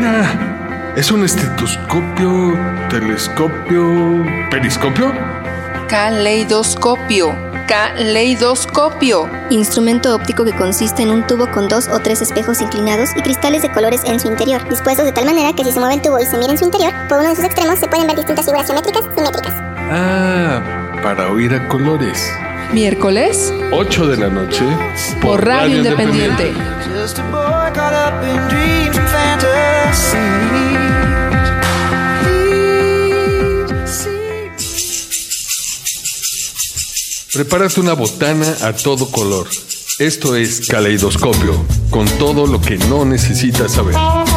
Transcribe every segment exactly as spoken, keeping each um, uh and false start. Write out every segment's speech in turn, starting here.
Ah, ¿es un estetoscopio, telescopio, periscopio? Caleidoscopio. Caleidoscopio. Instrumento óptico que consiste en un tubo con dos o tres espejos inclinados y cristales de colores en su interior, dispuestos de tal manera que si se mueve el tubo y se mira en su interior, por uno de sus extremos se pueden ver distintas figuras geométricas simétricas. Ah, para oír a colores. Miércoles, ocho de la noche, por Radio Independiente. Just a boy caught up in dreams and fantasies. Prepárate una botana a todo color. Esto es Caleidoscopio, con todo lo que no necesitas saber.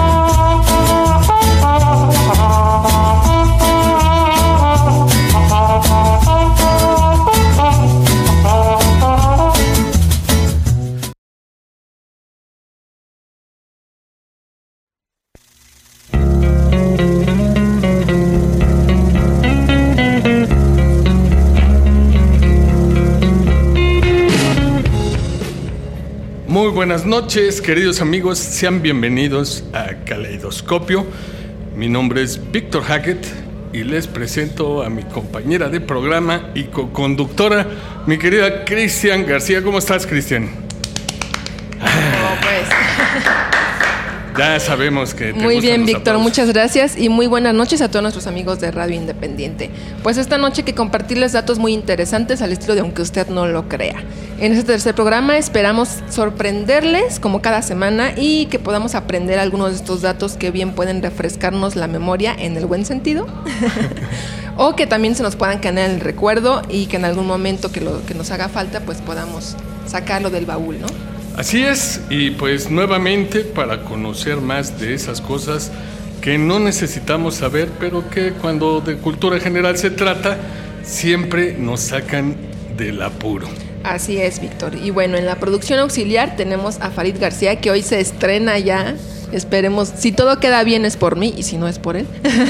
Muy buenas noches, queridos amigos, sean bienvenidos a Caleidoscopio. Mi nombre es Víctor Hackett y les presento a mi compañera de programa y co-conductora, mi querida Cristian García. ¿Cómo estás, Cristian? Oh, pues. Ya sabemos que te Muy gustan bien, los Víctor, aplausos. muchas gracias y muy buenas noches a todos nuestros amigos de Radio Independiente. Pues esta noche que compartirles datos muy interesantes al estilo de aunque usted no lo crea. En este tercer programa esperamos sorprenderles como cada semana y que podamos aprender algunos de estos datos que bien pueden refrescarnos la memoria en el buen sentido o que también se nos puedan quedar en el recuerdo y que en algún momento que, lo, que nos haga falta pues podamos sacarlo del baúl, ¿no? Así es, y pues nuevamente para conocer más de esas cosas que no necesitamos saber, pero que cuando de cultura general se trata, siempre nos sacan del apuro. Así es, Víctor. Y bueno, en la producción auxiliar tenemos a Farid García, que hoy se estrena ya. Esperemos, si todo queda bien es por mí y si no es por él.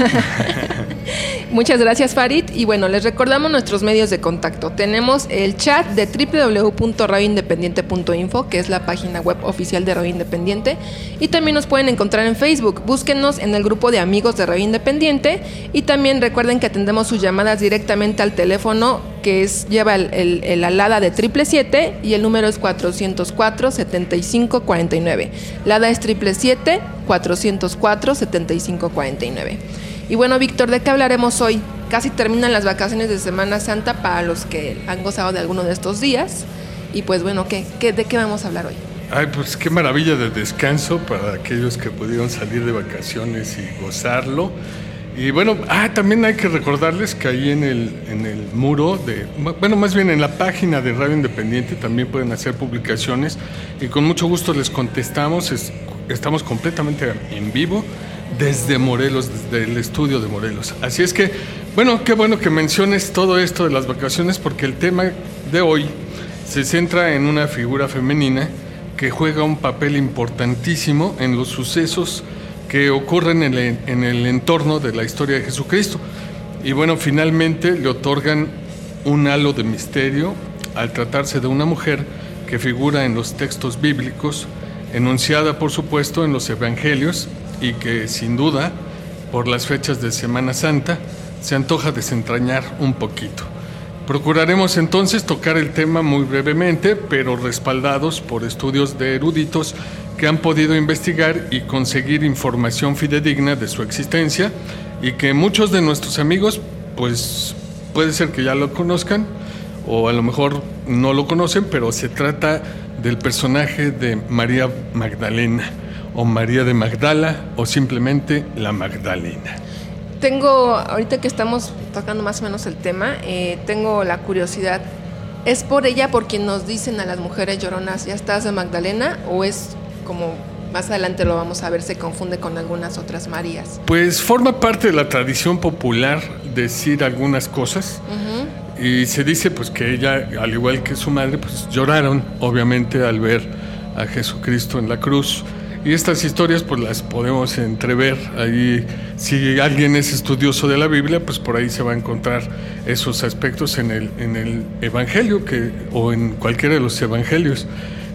Muchas gracias, Farid. Y bueno, les recordamos nuestros medios de contacto. Tenemos el chat de doble u doble u doble u punto radio independiente punto info, que es la página web oficial de Radio Independiente. Y también nos pueden encontrar en Facebook. Búsquenos en el grupo de amigos de Radio Independiente. Y también recuerden que atendemos sus llamadas directamente al teléfono que es lleva el, el, el alada de triple siete y el número es cuatrocientos cuatro, setenta y cinco cuarenta y nueve. Lada es triple siete, cuatrocientos cuatro, setenta y cinco cuarenta y nueve. Y bueno, Víctor, ¿de qué hablaremos hoy? Casi terminan las vacaciones de Semana Santa para los que han gozado de alguno de estos días. Y pues bueno, ¿qué, qué, ¿de qué vamos a hablar hoy? Ay, pues qué maravilla de descanso para aquellos que pudieron salir de vacaciones y gozarlo. Y bueno, ah, también hay que recordarles que ahí en el, en el muro de, bueno, más bien en la página de Radio Independiente también pueden hacer publicaciones y con mucho gusto les contestamos. Es, estamos completamente en vivo desde Morelos, desde el estudio de Morelos. Así es que, bueno, qué bueno que menciones todo esto de las vacaciones porque el tema de hoy se centra en una figura femenina que juega un papel importantísimo en los sucesos que ocurren en el, en el entorno de la historia de Jesucristo. Y bueno, finalmente le otorgan un halo de misterio al tratarse de una mujer que figura en los textos bíblicos, enunciada por supuesto en los evangelios y que sin duda, por las fechas de Semana Santa, se antoja desentrañar un poquito. Procuraremos entonces tocar el tema muy brevemente, pero respaldados por estudios de eruditos que han podido investigar y conseguir información fidedigna de su existencia y que muchos de nuestros amigos, pues puede ser que ya lo conozcan o a lo mejor no lo conocen, pero se trata del personaje de María Magdalena o María de Magdala o simplemente la Magdalena. Tengo, ahorita que estamos tocando más o menos el tema, eh, tengo la curiosidad, ¿es por ella por quien nos dicen a las mujeres lloronas, ya estás de Magdalena, o es como más adelante lo vamos a ver, se confunde con algunas otras Marías? Pues forma parte de la tradición popular decir algunas cosas. Uh-huh. Y se dice pues que ella, al igual que su madre, pues lloraron obviamente al ver a Jesucristo en la cruz. Y estas historias pues las podemos entrever ahí. Si alguien es estudioso de la Biblia, pues por ahí se va a encontrar esos aspectos en el, en el Evangelio que, o en cualquiera de los Evangelios.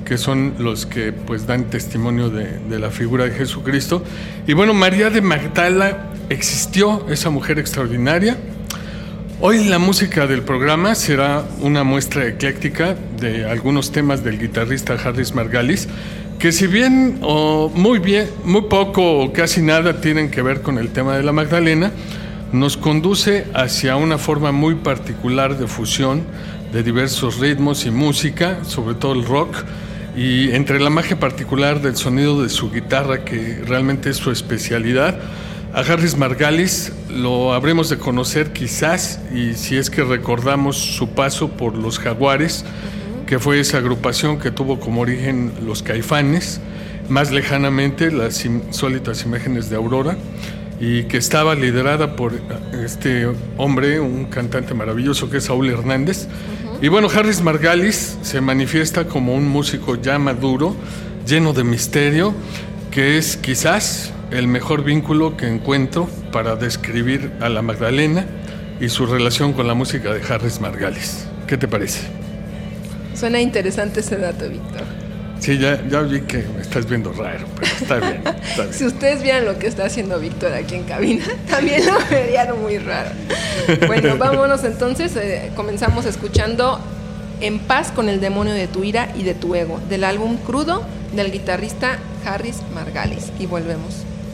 que son los que pues dan testimonio de, de la figura de Jesucristo. Y bueno, María de Magdala existió, esa mujer extraordinaria. Hoy la música del programa será una muestra ecléctica de algunos temas del guitarrista Harris Margalis, que si bien o muy bien, muy poco o casi nada tienen que ver con el tema de la Magdalena, nos conduce hacia una forma muy particular de fusión de diversos ritmos y música, sobre todo el rock, y entre la magia particular del sonido de su guitarra, que realmente es su especialidad. A Harris Margalis lo habremos de conocer quizás, y si es que recordamos su paso por los Jaguares, uh-huh. que fue esa agrupación que tuvo como origen los Caifanes, más lejanamente las insólitas imágenes de Aurora, y que estaba liderada por este hombre, un cantante maravilloso que es Saúl Hernández. Uh-huh. Y bueno, Harris Margalis se manifiesta como un músico ya maduro, lleno de misterio, que es quizás el mejor vínculo que encuentro para describir a la Magdalena y su relación con la música de Harris Margalis. ¿Qué te parece? Suena interesante ese dato, Víctor. Sí, ya, ya vi que me estás viendo raro, pero está bien, está bien. Si ustedes vieran lo que está haciendo Víctor aquí en cabina, también lo verían muy raro. Bueno, vámonos entonces. Eh, comenzamos escuchando En paz con el demonio de tu ira y de tu ego, del álbum Crudo, del guitarrista Harris Margalis. Y volvemos.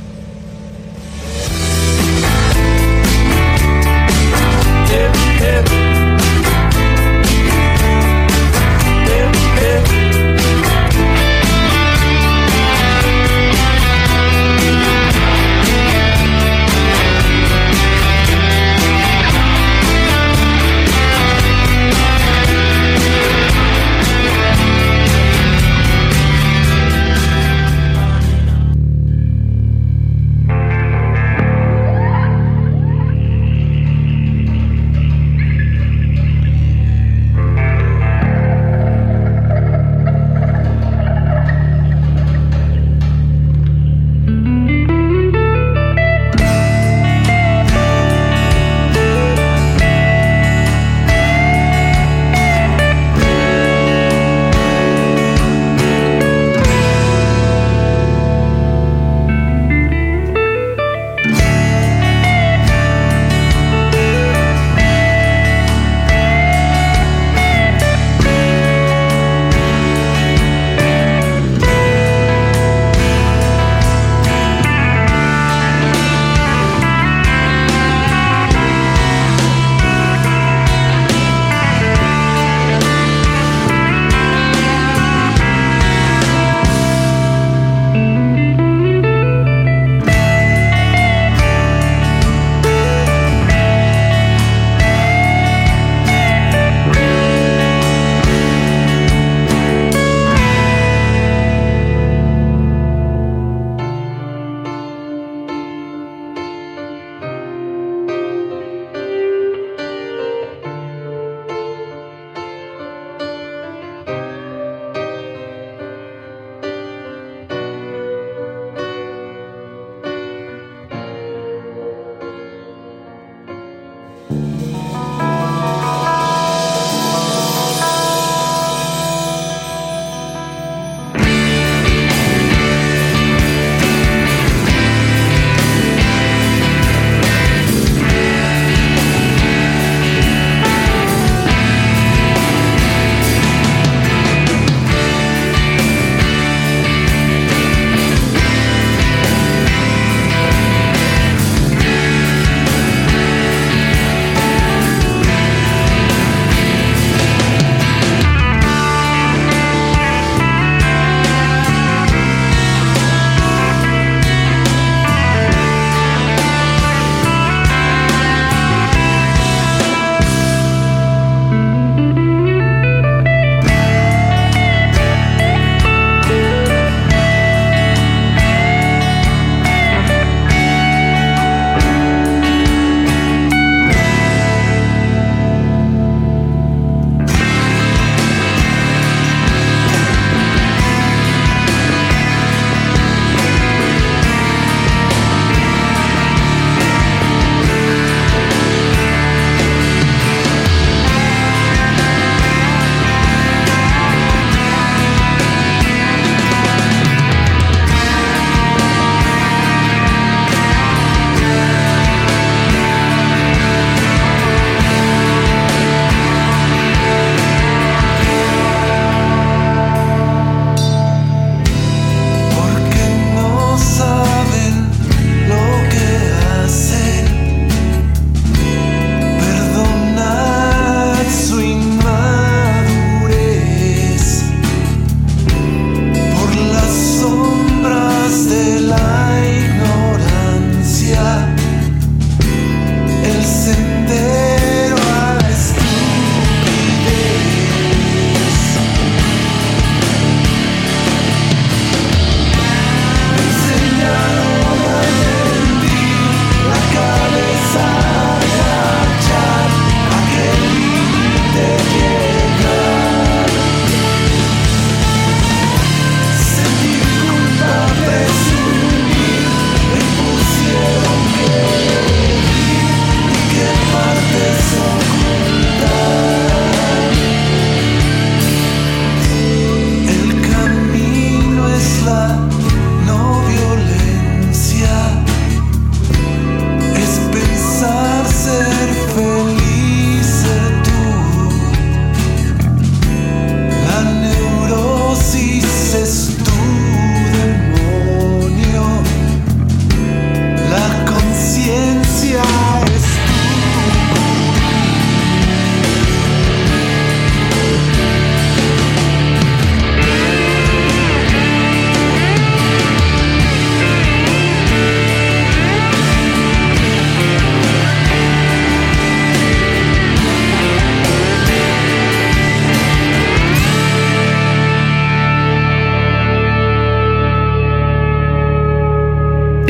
Hip, hip. Hip, hip.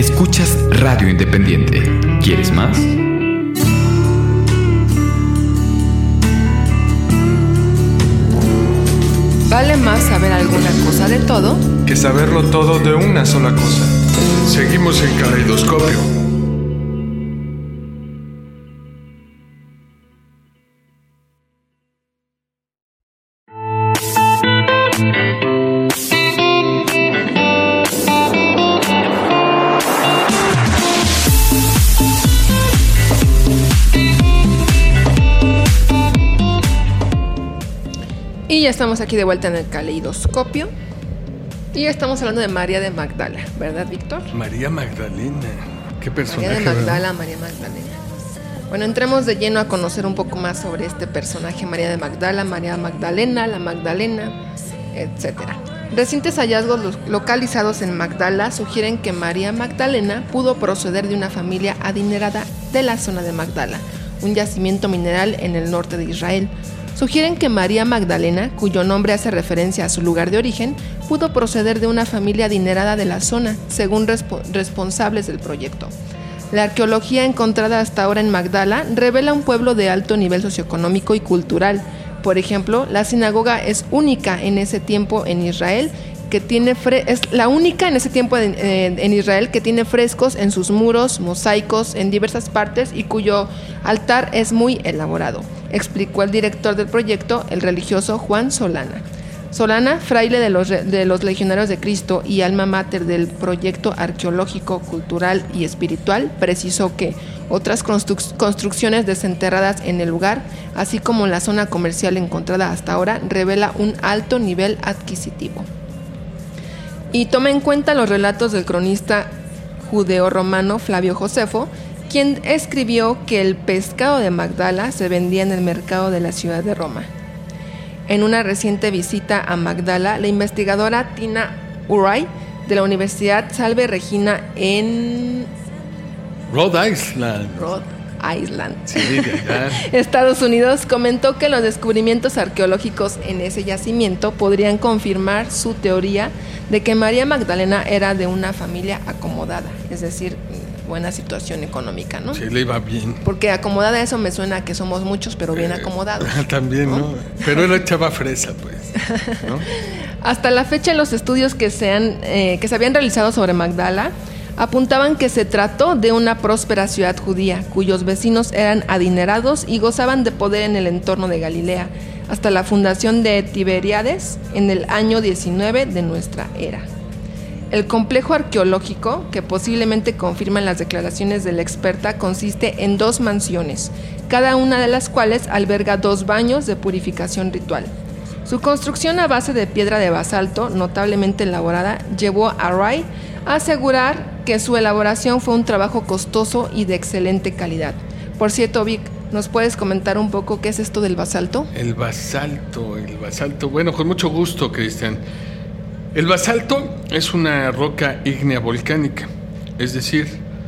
Escuchas Radio Independiente. ¿Quieres más? Vale más saber alguna cosa de todo que saberlo todo de una sola cosa. Seguimos en Caleidoscopio. Y ya estamos aquí de vuelta en el Caleidoscopio. Y ya estamos hablando de María de Magdala, ¿verdad, Víctor? María Magdalena. ¿Qué personaje? María de Magdala, ¿verdad? María Magdalena. Bueno, entremos de lleno a conocer un poco más sobre este personaje, María de Magdala, María Magdalena, la Magdalena, etcétera. Recientes hallazgos lo- localizados en Magdala sugieren que María Magdalena pudo proceder de una familia adinerada de la zona de Magdala, un yacimiento mineral en el norte de Israel. Sugieren que María Magdalena, cuyo nombre hace referencia a su lugar de origen, pudo proceder de una familia adinerada de la zona, según respo- responsables del proyecto. La arqueología encontrada hasta ahora en Magdala revela un pueblo de alto nivel socioeconómico y cultural. Por ejemplo, la sinagoga es única en ese tiempo en Israel, que tiene fre- es la única en ese tiempo en, en- en Israel que tiene frescos en sus muros, mosaicos en diversas partes y cuyo altar es muy elaborado, explicó el director del proyecto, el religioso Juan Solana. Solana, fraile de los, re- de los Legionarios de Cristo y alma mater del proyecto arqueológico, cultural y espiritual, precisó que otras construc- construcciones desenterradas en el lugar, así como la zona comercial encontrada hasta ahora, revela un alto nivel adquisitivo. Y toma en cuenta los relatos del cronista judeo-romano Flavio Josefo, quien escribió que el pescado de Magdala se vendía en el mercado de la ciudad de Roma. En una reciente visita a Magdala, la investigadora Tina Uray de la Universidad Salve Regina en Rhode Island. Rhode Island, Sí, de allá. Estados Unidos, comentó que los descubrimientos arqueológicos en ese yacimiento podrían confirmar su teoría de que María Magdalena era de una familia acomodada, es decir, buena situación económica, ¿no? Sí, le iba bien. Porque acomodada eso me suena a que somos muchos, pero bien acomodados. También, ¿no? ¿no? Pero era chava fresa, pues. ¿no? Hasta la fecha, los estudios que se, han, eh, que se habían realizado sobre Magdala apuntaban que se trató de una próspera ciudad judía, cuyos vecinos eran adinerados y gozaban de poder en el entorno de Galilea, hasta la fundación de Tiberíades en el año diecinueve de nuestra era. El complejo arqueológico, que posiblemente confirman las declaraciones de la experta, consiste en dos mansiones, cada una de las cuales alberga dos baños de purificación ritual. Su construcción a base de piedra de basalto, notablemente elaborada, llevó a Ray a asegurar que su elaboración fue un trabajo costoso y de excelente calidad. Por cierto, Vic, ¿nos puedes comentar un poco qué es esto del basalto? El basalto, el basalto. Bueno, con mucho gusto, Cristian. El basalto es una roca ígnea volcánica, es decir,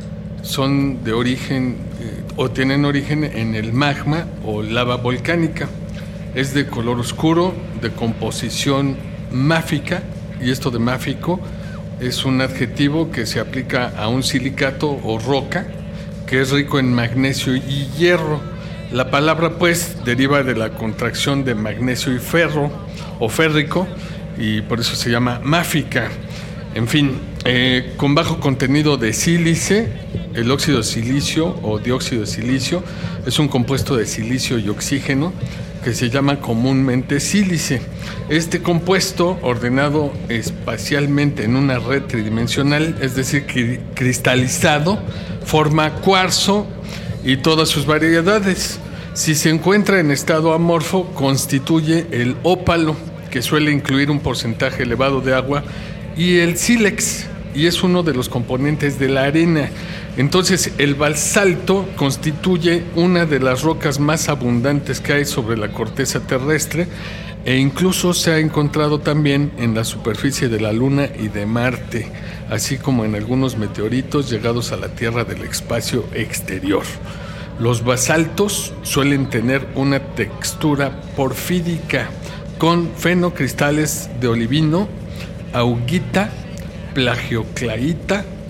son de origen eh, o tienen origen en el magma o lava volcánica. Es de color oscuro, de composición máfica, y esto de máfico es un adjetivo que se aplica a un silicato o roca que es rico en magnesio y hierro. La palabra, pues, deriva de la contracción de magnesio y ferro o férrico, y por eso se llama máfica. En fin, eh, con bajo contenido de sílice, el óxido de silicio o dióxido de silicio es un compuesto de silicio y oxígeno que se llama comúnmente sílice. Este compuesto, ordenado espacialmente en una red tridimensional, es decir, cri- cristalizado, forma cuarzo y todas sus variedades. Si se encuentra en estado amorfo, constituye el ópalo, que suele incluir un porcentaje elevado de agua, y el sílex, y es uno de los componentes de la arena. Entonces, el basalto constituye una de las rocas más abundantes que hay sobre la corteza terrestre, e incluso se ha encontrado también en la superficie de la Luna y de Marte, así como en algunos meteoritos llegados a la Tierra del espacio exterior. Los basaltos suelen tener una textura porfídica, con fenocristales de olivino, augita, plagioclaita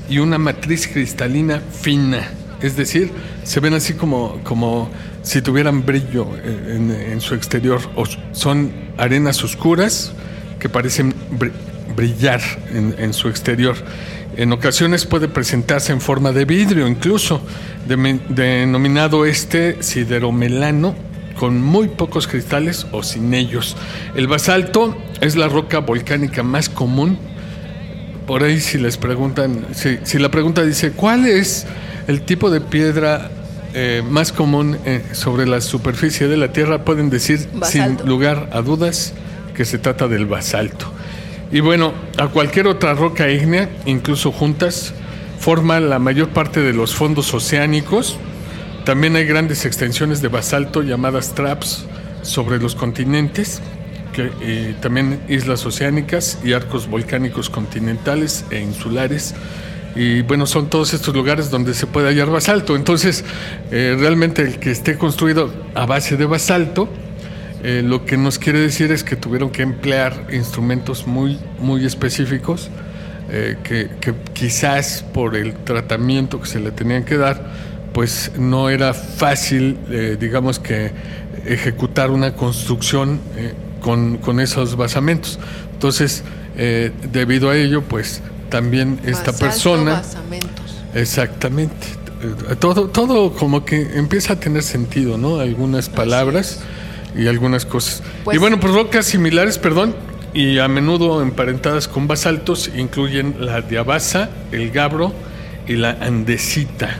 y una matriz cristalina fina. Es decir, se ven así como, como si tuvieran brillo en, en su exterior. O son arenas oscuras que parecen brillar en, en su exterior. En ocasiones puede presentarse en forma de vidrio, incluso, de, denominado este sideromelano, con muy pocos cristales o sin ellos. El basalto es la roca volcánica más común. Por ahí si les preguntan, si, si la pregunta dice, ¿cuál es el tipo de piedra eh, más común eh, sobre la superficie de la Tierra? Pueden decir basalto. Sin lugar a dudas que se trata del basalto. Y bueno, a cualquier otra roca ígnea, incluso juntas, forma la mayor parte de los fondos oceánicos. También hay grandes extensiones de basalto llamadas traps sobre los continentes, que, eh, también islas oceánicas y arcos volcánicos continentales e insulares. Y bueno, son todos estos lugares donde se puede hallar basalto. Entonces, eh, realmente el que esté construido a base de basalto, eh, lo que nos quiere decir es que tuvieron que emplear instrumentos muy, muy específicos, eh, que, que quizás por el tratamiento que se le tenían que dar, pues no era fácil, eh, digamos que, ejecutar una construcción eh, con, con esos basamentos. Entonces, eh, debido a ello, pues también esta Basalto, persona... basamentos. Exactamente. Todo, todo como que empieza a tener sentido, ¿no? Algunas palabras y algunas cosas. Pues, y bueno, pues rocas similares, perdón, y a menudo emparentadas con basaltos, incluyen la diabasa, el gabbro y la andesita.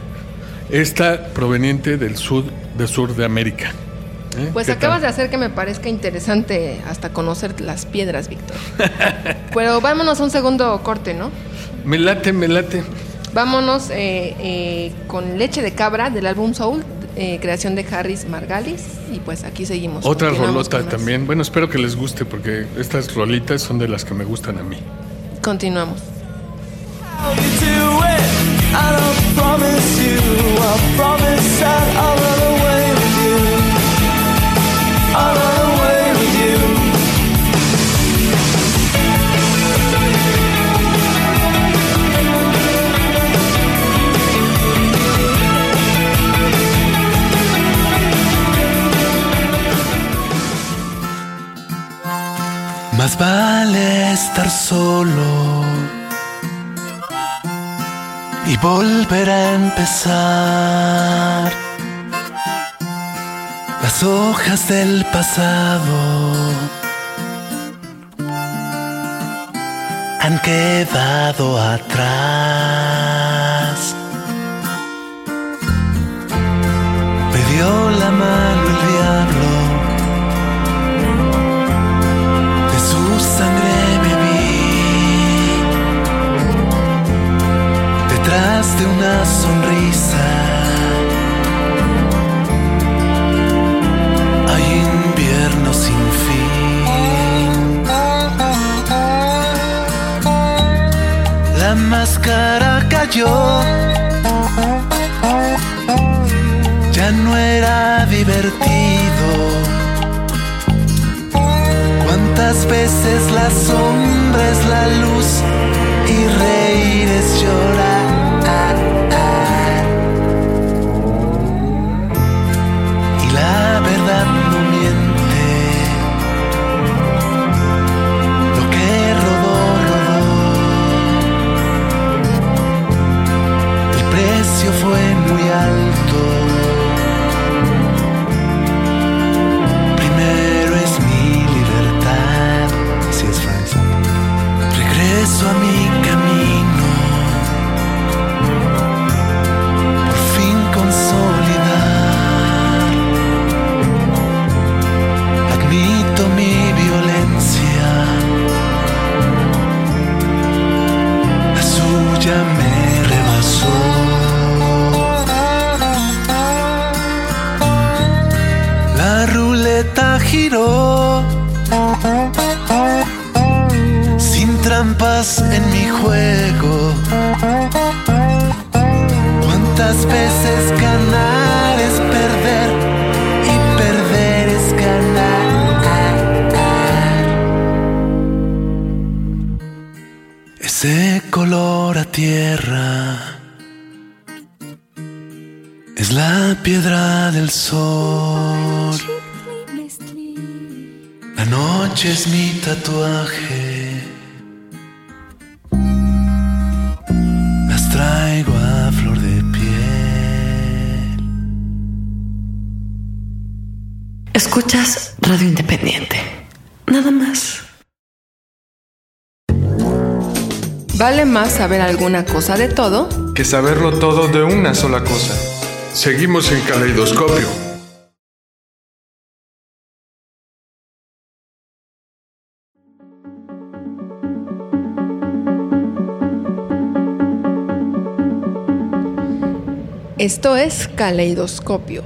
Esta proveniente del sur, del sur de América. ¿Eh? Pues acabas tal? de hacer que me parezca interesante hasta conocer las piedras, Víctor. Pero vámonos a un segundo corte, ¿no? Me late, me late. Vámonos eh, eh, con Leche de Cabra del álbum Soul, eh, creación de Harris Margalis. Y pues aquí seguimos. Otra rolota también. Bueno, espero que les guste porque estas rolitas son de las que me gustan a mí. Continuamos. I don't promise you, I promise that I'll run away with you. I'll run away with you. Más vale estar solo y volver a empezar. Las hojas del pasado han quedado atrás. Me dio la mano el diablo, de su sangre detrás de una sonrisa hay invierno sin fin. La máscara cayó, ya no era divertido. Cuántas veces la sombra es la luz y reír es llorar. Y la verdad no miente, lo que rodó, rodó. El precio fue muy alto. Primero es mi libertad, si es falso. Regreso a mi camino, por fin consolidar. Admito mi violencia, la suya me rebasó. La ruleta giró, trampas en mi juego. Cuántas veces ganar es perder y perder es ganar. Ese color a tierra es la piedra del sol. La noche es mi tatuaje. Las traigo a flor de piel. Escuchas Radio Independiente. Nada más. Vale más saber alguna cosa de todo que saberlo todo de una sola cosa. Seguimos en Caleidoscopio. Esto es Caleidoscopio.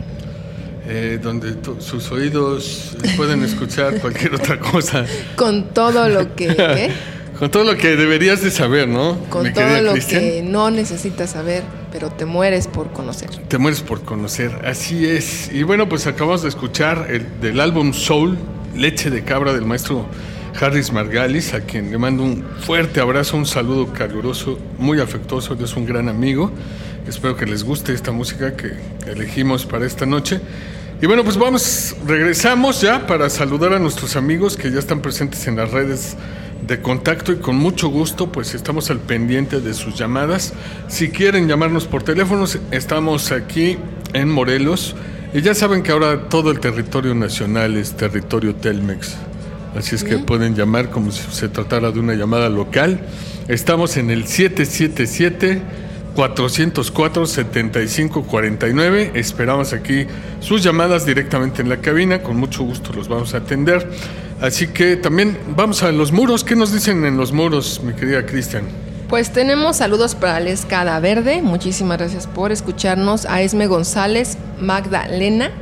Eh, donde to- sus oídos pueden escuchar cualquier otra cosa. Con todo lo que... ¿qué? Con todo lo que deberías de saber, ¿no? Con Mi todo querida lo Cristian? que no necesitas saber, pero te mueres por conocer. Te mueres por conocer, así es. Y bueno, pues acabamos de escuchar el, del álbum Soul, Leche de Cabra, del maestro Harris Margalis, a quien le mando un fuerte abrazo, un saludo caluroso, muy afectuoso. Él es un gran amigo. Espero que les guste esta música que elegimos para esta noche. Y bueno, pues vamos, regresamos ya para saludar a nuestros amigos que ya están presentes en las redes de contacto, y con mucho gusto pues estamos al pendiente de sus llamadas. Si quieren llamarnos por teléfonos, estamos aquí en Morelos, y ya saben que ahora todo el territorio nacional es territorio Telmex, así es que pueden llamar como si se tratara de una llamada local. Estamos en el siete siete siete, cuatro cero cuatro, siete cinco cuatro nueve. Esperamos aquí sus llamadas directamente en la cabina, con mucho gusto los vamos a atender. Así que también vamos a los muros. ¿Qué nos dicen en los muros, mi querida Cristian? Pues tenemos saludos para la Escada Verde. Muchísimas gracias por escucharnos. A Esme González, Magdalena,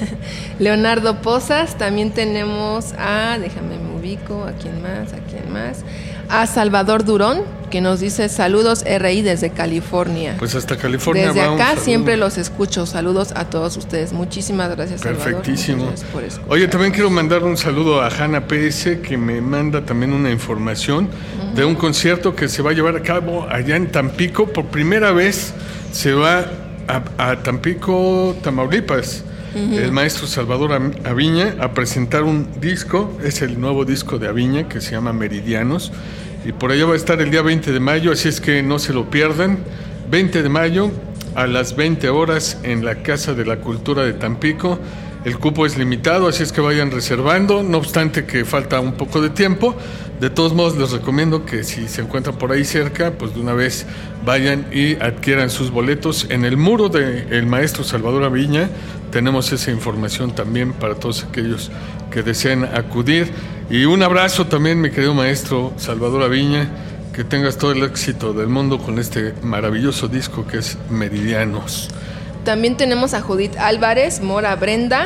Leonardo Pozas. También tenemos a, déjame me ubico, ¿a quién más? ¿A quién más? A Salvador Durón, que nos dice saludos R I desde California. Pues hasta California. Desde va un acá saludo. siempre los escucho. Saludos a todos ustedes. Muchísimas gracias, Salvador. Perfectísimo. Muchas gracias por escuchar. Oye, también quiero mandar un saludo a Hanna P S, que me manda también una información uh-huh. de un concierto que se va a llevar a cabo allá en Tampico. Por primera vez se va a, a Tampico, Tamaulipas. Uh-huh. El maestro Salvador Aviña a presentar un disco. Es el nuevo disco de Aviña, que se llama Meridianos, y por allá va a estar el día veinte de mayo, así es que no se lo pierdan. veinte de mayo a las veinte horas en la Casa de la Cultura de Tampico. El cupo es limitado, así es que vayan reservando, no obstante que falta un poco de tiempo. De todos modos, les recomiendo que si se encuentran por ahí cerca, pues de una vez vayan y adquieran sus boletos. En el muro del maestro Salvador Aviña tenemos esa información también para todos aquellos que deseen acudir. Y un abrazo también, mi querido maestro Salvador Aviña, que tengas todo el éxito del mundo con este maravilloso disco que es Meridianos. También tenemos a Judith Álvarez, Mora Brenda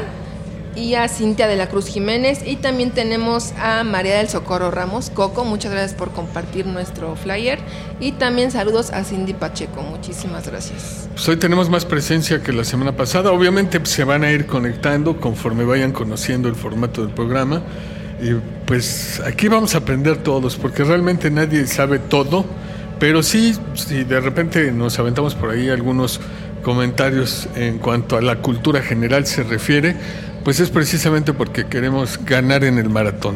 y a Cintia de la Cruz Jiménez, y también tenemos a María del Socorro Ramos. Coco, muchas gracias por compartir nuestro flyer, y también saludos a Cindy Pacheco, muchísimas gracias. Pues hoy tenemos más presencia que la semana pasada. Obviamente se van a ir conectando conforme vayan conociendo el formato del programa, y pues aquí vamos a aprender todos, porque realmente nadie sabe todo, pero sí, si de repente nos aventamos por ahí algunos comentarios en cuanto a la cultura general se refiere, pues es precisamente porque queremos ganar en el maratón.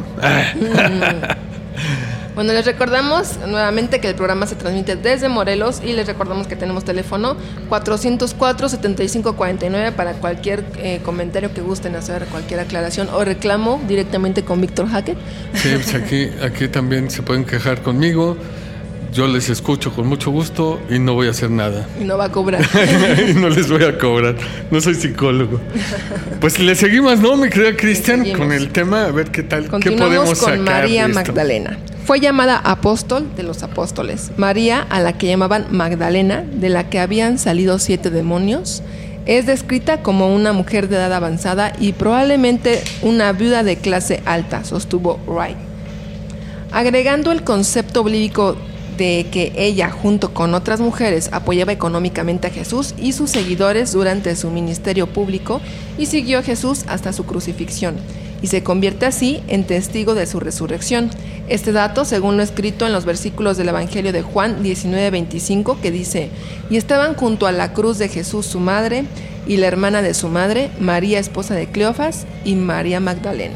Bueno, les recordamos nuevamente que el programa se transmite desde Morelos, y les recordamos que tenemos teléfono cuatro cero cuatro, siete cinco cuatro nueve para cualquier eh, comentario que gusten hacer, cualquier aclaración o reclamo directamente con Víctor Hackett. Sí, pues aquí, aquí también se pueden quejar conmigo. Yo les escucho con mucho gusto y no voy a hacer nada. Y no va a cobrar. Y no les voy a cobrar. No soy psicólogo. Pues le seguimos, ¿no, mi querida Cristian? Con el tema, a ver qué tal, qué podemos sacar con María de esto. Magdalena. Fue llamada apóstol de los apóstoles. María, a la que llamaban Magdalena, de la que habían salido siete demonios, es descrita como una mujer de edad avanzada y probablemente una viuda de clase alta, sostuvo Wright. Agregando el concepto bíblico de que ella, junto con otras mujeres, apoyaba económicamente a Jesús y sus seguidores durante su ministerio público, y siguió a Jesús hasta su crucifixión. y se convierte así en testigo de su resurrección. Este dato, según lo escrito en los versículos del Evangelio de Juan diecinueve veinticinco, que dice: y estaban junto a la cruz de Jesús su madre y la hermana de su madre, María esposa de Cleofas, y María Magdalena.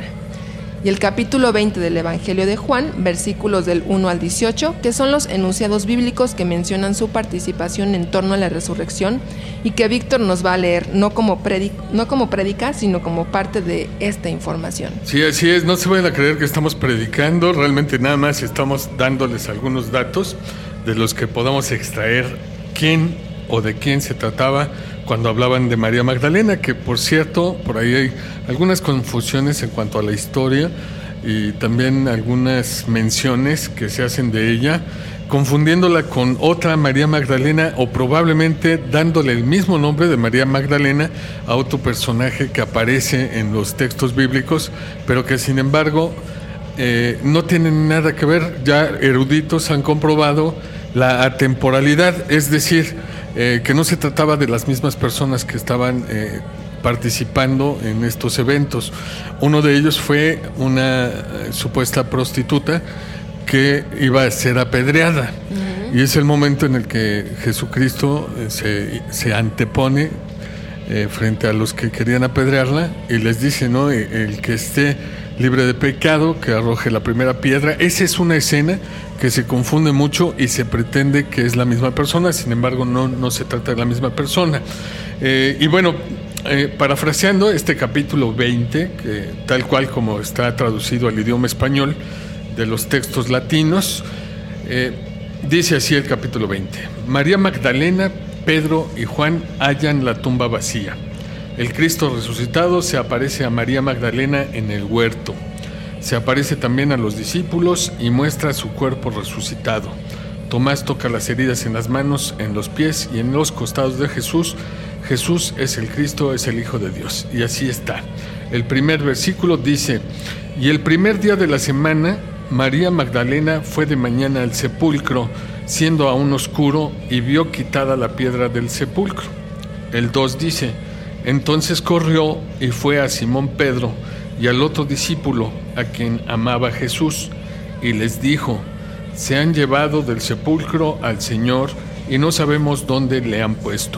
Y el capítulo veinte del Evangelio de Juan, versículos del uno al dieciocho, que son los enunciados bíblicos que mencionan su participación en torno a la resurrección y que Víctor nos va a leer no como, predic- no como prédica, sino como parte de esta información. Sí, así es, no se vayan a creer que estamos predicando, realmente nada más estamos dándoles algunos datos de los que podamos extraer quién o de quién se trataba cuando hablaban de María Magdalena, que por cierto, por ahí hay algunas confusiones en cuanto a la historia y también algunas menciones que se hacen de ella, confundiéndola con otra María Magdalena o probablemente dándole el mismo nombre de María Magdalena a otro personaje que aparece en los textos bíblicos, pero que sin embargo eh, no tienen nada que ver. Ya eruditos han comprobado la atemporalidad, es decir, eh, que no se trataba de las mismas personas que estaban eh, participando en estos eventos. Uno de ellos fue una eh, supuesta prostituta que iba a ser apedreada. Uh-huh. Y es el momento en el que Jesucristo eh, se, se antepone eh, frente a los que querían apedrearla y les dice, ¿no? El, el que esté libre de pecado, que arroje la primera piedra. Esa es una escena que se confunde mucho y se pretende que es la misma persona, sin embargo no, no se trata de la misma persona. Eh, y bueno, eh, parafraseando este capítulo veinte, que tal cual como está traducido al idioma español de los textos latinos, eh, dice así el capítulo veinte: María Magdalena, Pedro y Juan hallan la tumba vacía. El Cristo resucitado se aparece a María Magdalena en el huerto. Se aparece también a los discípulos y muestra su cuerpo resucitado. Tomás toca las heridas en las manos, en los pies y en los costados de Jesús. Jesús es el Cristo, es el Hijo de Dios. Y así está. El primer versículo dice: y el primer día de la semana, María Magdalena fue de mañana al sepulcro, siendo aún oscuro, y vio quitada la piedra del sepulcro. El dos dice: entonces corrió y fue a Simón Pedro y al otro discípulo, a quien amaba Jesús, y les dijo: se han llevado del sepulcro al Señor y no sabemos dónde le han puesto.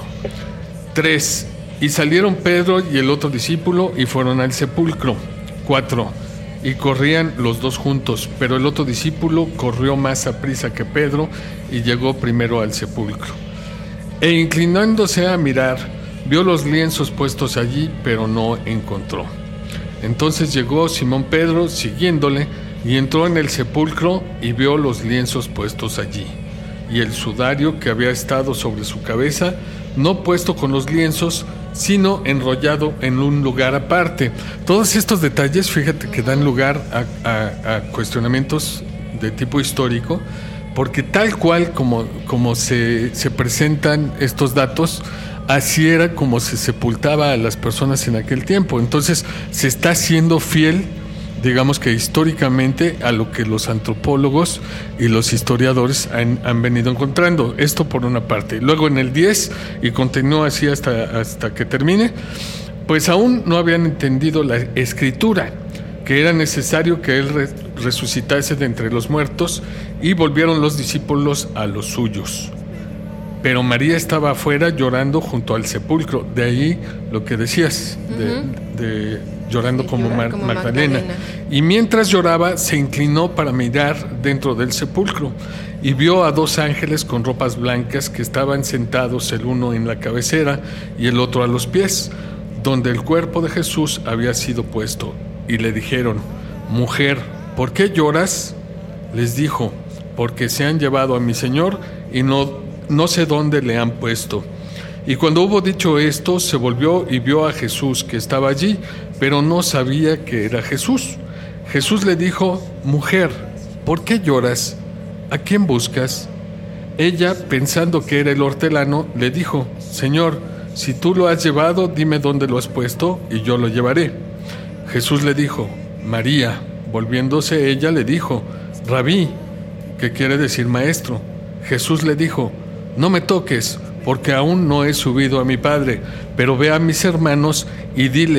Tres. Y salieron Pedro y el otro discípulo y fueron al sepulcro. Cuatro. Y corrían los dos juntos, pero el otro discípulo corrió más aprisa que Pedro y llegó primero al sepulcro. E inclinándose a mirar, vio los lienzos puestos allí, pero no encontró. Entonces llegó Simón Pedro siguiéndole y entró en el sepulcro y vio los lienzos puestos allí, y el sudario que había estado sobre su cabeza, no puesto con los lienzos, sino enrollado en un lugar aparte. Todos estos detalles, fíjate, que dan lugar a, a, a cuestionamientos de tipo histórico, porque tal cual como, como se, se presentan estos datos, así era como se sepultaba a las personas en aquel tiempo. Entonces se está siendo fiel, digamos que históricamente, a lo que los antropólogos y los historiadores han, han venido encontrando. Esto por una parte. Luego en el diez, y continúa así hasta, hasta que termine, pues aún no habían entendido la escritura, que era necesario que él re- resucitase de entre los muertos, y volvieron los discípulos a los suyos. Pero María estaba afuera llorando junto al sepulcro. De ahí lo que decías, uh-huh. de, de llorando sí, como, Mar, como Magdalena. Magdalena. Y mientras lloraba, se inclinó para mirar dentro del sepulcro y vio a dos ángeles con ropas blancas que estaban sentados, el uno en la cabecera y el otro a los pies, donde el cuerpo de Jesús había sido puesto. Y le dijeron: mujer, ¿por qué lloras? Les dijo: porque se han llevado a mi Señor y no No sé dónde le han puesto. Y cuando hubo dicho esto, se volvió y vio a Jesús que estaba allí, pero no sabía que era Jesús. Jesús le dijo: mujer, ¿por qué lloras? ¿A quién buscas? Ella, pensando que era el hortelano, le dijo: Señor, si tú lo has llevado, dime dónde lo has puesto y yo lo llevaré. Jesús le dijo: María. Volviéndose ella le dijo: Rabí, que quiere decir maestro. Jesús le dijo: no me toques, porque aún no he subido a mi Padre, pero ve a mis hermanos y diles: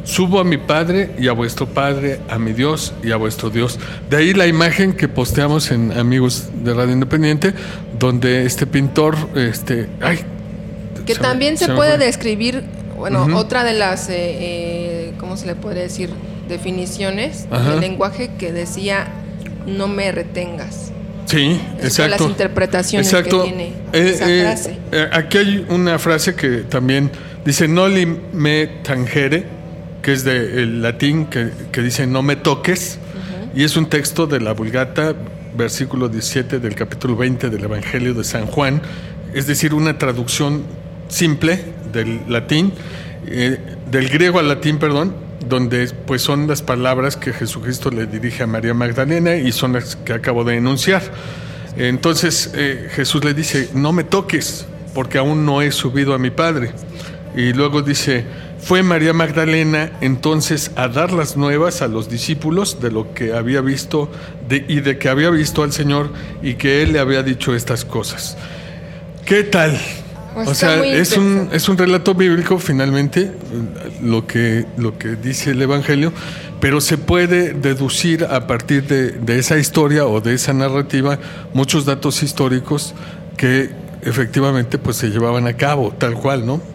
subo a mi Padre y a vuestro Padre, a mi Dios y a vuestro Dios. De ahí la imagen que posteamos en Amigos de Radio Independiente, donde este pintor, este, ay, que se también me, se, se puede fue. describir, bueno, Uh-huh. otra de las, eh, eh, ¿cómo se le puede decir? Definiciones Ajá. del lenguaje que decía, no me retengas. Sí, Es por exacto. las interpretaciones Exacto. que tiene Eh, esa eh, frase. eh, aquí hay una frase que también dice noli me tangere, que es del latín, que, que dice no me toques, uh-huh. y es un texto de la Vulgata, versículo diecisiete del capítulo veinte del Evangelio de San Juan, es decir, una traducción simple del latín, eh, del griego al latín, perdón, donde pues son las palabras que Jesucristo le dirige a María Magdalena y son las que acabo de enunciar. Entonces eh, Jesús le dice, no me toques, porque aún no he subido a mi Padre. Y luego dice, fue María Magdalena entonces a dar las nuevas a los discípulos de lo que había visto de, y de que había visto al Señor y que Él le había dicho estas cosas. ¿Qué tal? Pues o sea, es un, intenso. es un relato bíblico finalmente, lo que, lo que dice el Evangelio, pero se puede deducir a partir de, de esa historia o de esa narrativa muchos datos históricos que efectivamente pues se llevaban a cabo, tal cual, ¿no?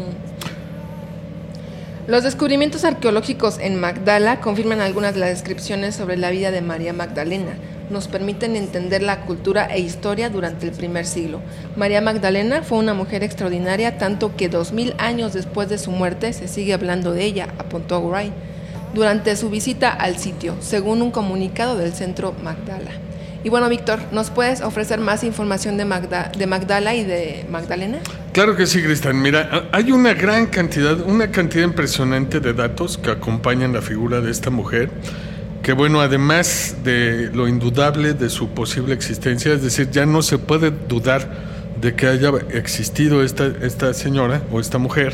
Los descubrimientos arqueológicos en Magdala confirman algunas de las descripciones sobre la vida de María Magdalena. Nos permiten entender la cultura e historia durante el primer siglo. María Magdalena fue una mujer extraordinaria, tanto que dos mil años después de su muerte se sigue hablando de ella, apuntó Wright, durante su visita al sitio, según un comunicado del Centro Magdala. Y bueno, Víctor, ¿nos puedes ofrecer más información de, Magda, de Magdala y de Magdalena? Claro que sí, Cristian. Mira, hay una gran cantidad, una cantidad impresionante de datos que acompañan la figura de esta mujer, que bueno, además de lo indudable de su posible existencia, es decir, ya no se puede dudar de que haya existido esta, esta señora o esta mujer,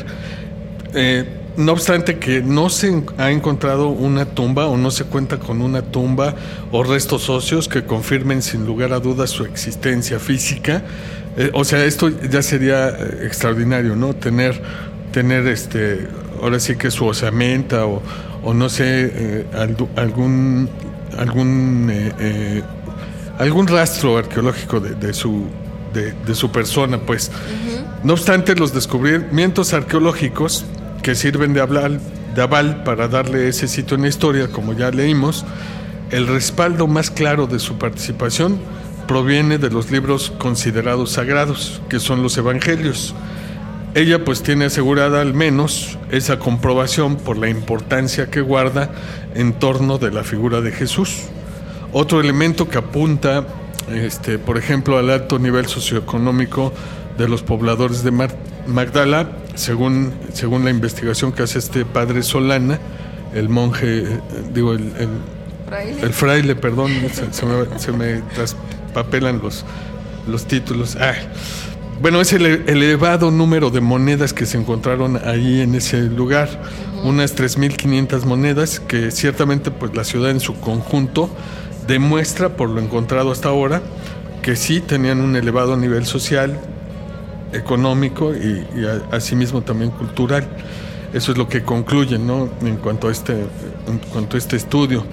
eh, no obstante que no se ha encontrado una tumba o no se cuenta con una tumba o restos óseos que confirmen sin lugar a dudas su existencia física. Eh, o sea, esto ya sería eh, extraordinario, ¿no? Tener, tener este, ahora sí que su osamenta o, o no sé, eh, algún, algún, eh, eh, algún rastro arqueológico de, de su, de, de su persona, pues. Uh-huh. No obstante, los descubrimientos arqueológicos que sirven de aval, de aval para darle ese sitio en la historia, como ya leímos, el respaldo más claro de su participación proviene de los libros considerados sagrados, que son los evangelios. Ella pues tiene asegurada al menos esa comprobación por la importancia que guarda en torno de la figura de Jesús. Otro elemento que apunta, este, por ejemplo, al alto nivel socioeconómico de los pobladores de Mar- Magdala, según, según la investigación que hace este padre Solana, el monje, eh, digo, el, el, ¿Fraile? el fraile, perdón, se, se me, se me traspapelan los, los títulos. Ah, bueno, es el elevado número de monedas que se encontraron ahí en ese lugar, uh-huh. unas tres mil quinientas monedas que ciertamente pues la ciudad en su conjunto demuestra, por lo encontrado hasta ahora, que sí tenían un elevado nivel social, económico y, y a, asimismo también cultural. Eso es lo que concluyen, ¿no? En cuanto a este, en cuanto a este estudio.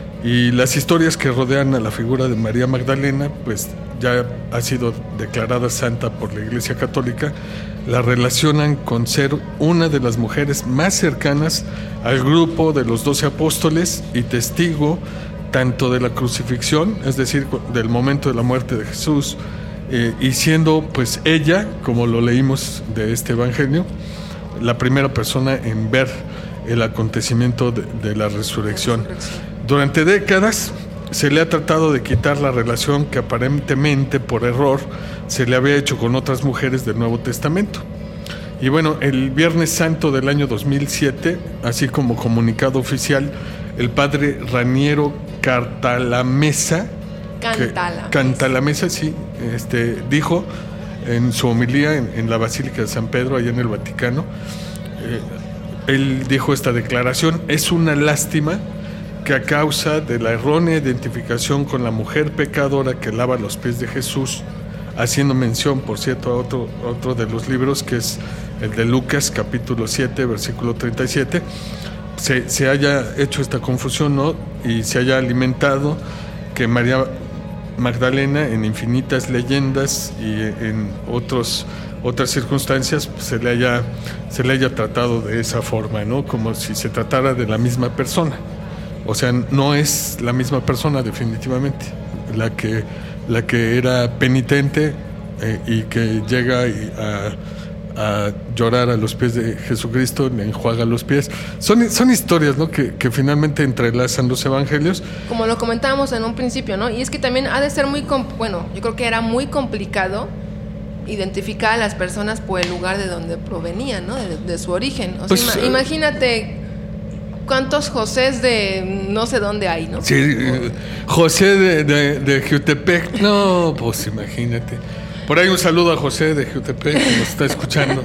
Y las historias que rodean a la figura de María Magdalena, pues ya ha sido declarada santa por la Iglesia Católica, la relacionan con ser una de las mujeres más cercanas al grupo de los doce apóstoles y testigo tanto de la crucifixión, es decir, del momento de la muerte de Jesús, eh, y siendo pues ella, como lo leímos de este evangelio, la primera persona en ver el acontecimiento de, de la resurrección. Durante décadas se le ha tratado de quitar la relación que aparentemente por error se le había hecho con otras mujeres del Nuevo Testamento. Y bueno, el Viernes Santo del año dos mil siete, así como comunicado oficial, el padre Raniero Cantalamessa, Cantalamessa, Cantalamessa sí, este, dijo en su homilía en, en la Basílica de San Pedro, allá en el Vaticano, eh, él dijo esta declaración: es una lástima que a causa de la errónea identificación con la mujer pecadora que lava los pies de Jesús, haciendo mención, por cierto, a otro, otro de los libros, que es el de Lucas, capítulo siete, versículo treinta y siete, se, se haya hecho esta confusión, ¿no? Y se haya alimentado que María Magdalena en infinitas leyendas y en otros, otras circunstancias pues, se, le haya, se le haya tratado de esa forma, ¿no? Como si se tratara de la misma persona. O sea, no es la misma persona definitivamente, la que, la que era penitente eh, y que llega y a... a llorar a los pies de Jesucristo, le enjuaga los pies. Son, son historias, ¿no? que, que finalmente entrelazan los evangelios. Como lo comentábamos en un principio, ¿no? Y es que también ha de ser muy, comp- bueno, yo creo que era muy complicado identificar a las personas por el lugar de donde provenían, ¿no? De, de su origen. O sea, Pues, ima- imagínate cuántos Josés de no sé dónde hay, ¿no? Sí, eh, José de, de, de Jutepec, no, pues imagínate. Por ahí un saludo a José de Jutepec que nos está escuchando.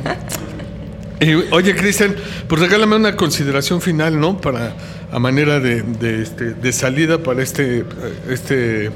Y, oye, Cristian, pues regálame una consideración final, ¿no? Para, a manera de, de, este, de salida para este, este,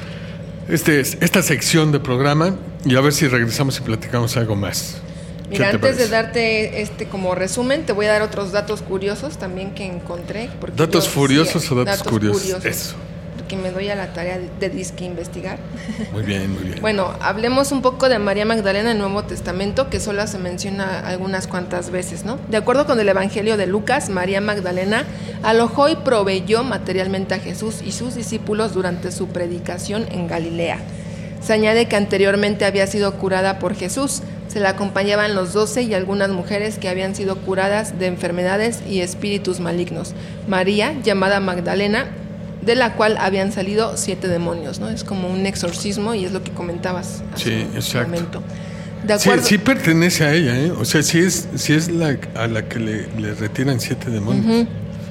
este, esta sección de programa y a ver si regresamos y platicamos algo más. Mira, antes de darte este como resumen, te voy a dar otros datos curiosos también que encontré. ¿Datos yo, furiosos sí, o datos, datos curiosos? curiosos? Eso. Porque me doy a la tarea de, de disque investigar. Muy bien, muy bien. Bueno, hablemos un poco de María Magdalena en el Nuevo Testamento, que solo se menciona algunas cuantas veces, ¿no? De acuerdo con el Evangelio de Lucas, María Magdalena alojó y proveyó materialmente a Jesús y sus discípulos durante su predicación en Galilea. Se añade que anteriormente había sido curada por Jesús. Se la acompañaban los doce y algunas mujeres que habían sido curadas de enfermedades y espíritus malignos. María, llamada Magdalena, de la cual habían salido siete demonios, ¿no? Es como un exorcismo y es lo que comentabas hace Sí, un exacto. momento. De Sí, acuerdo. sí pertenece a ella, ¿eh? O sea, sí es, sí es la, a la que le, le retiran siete demonios. Ujú.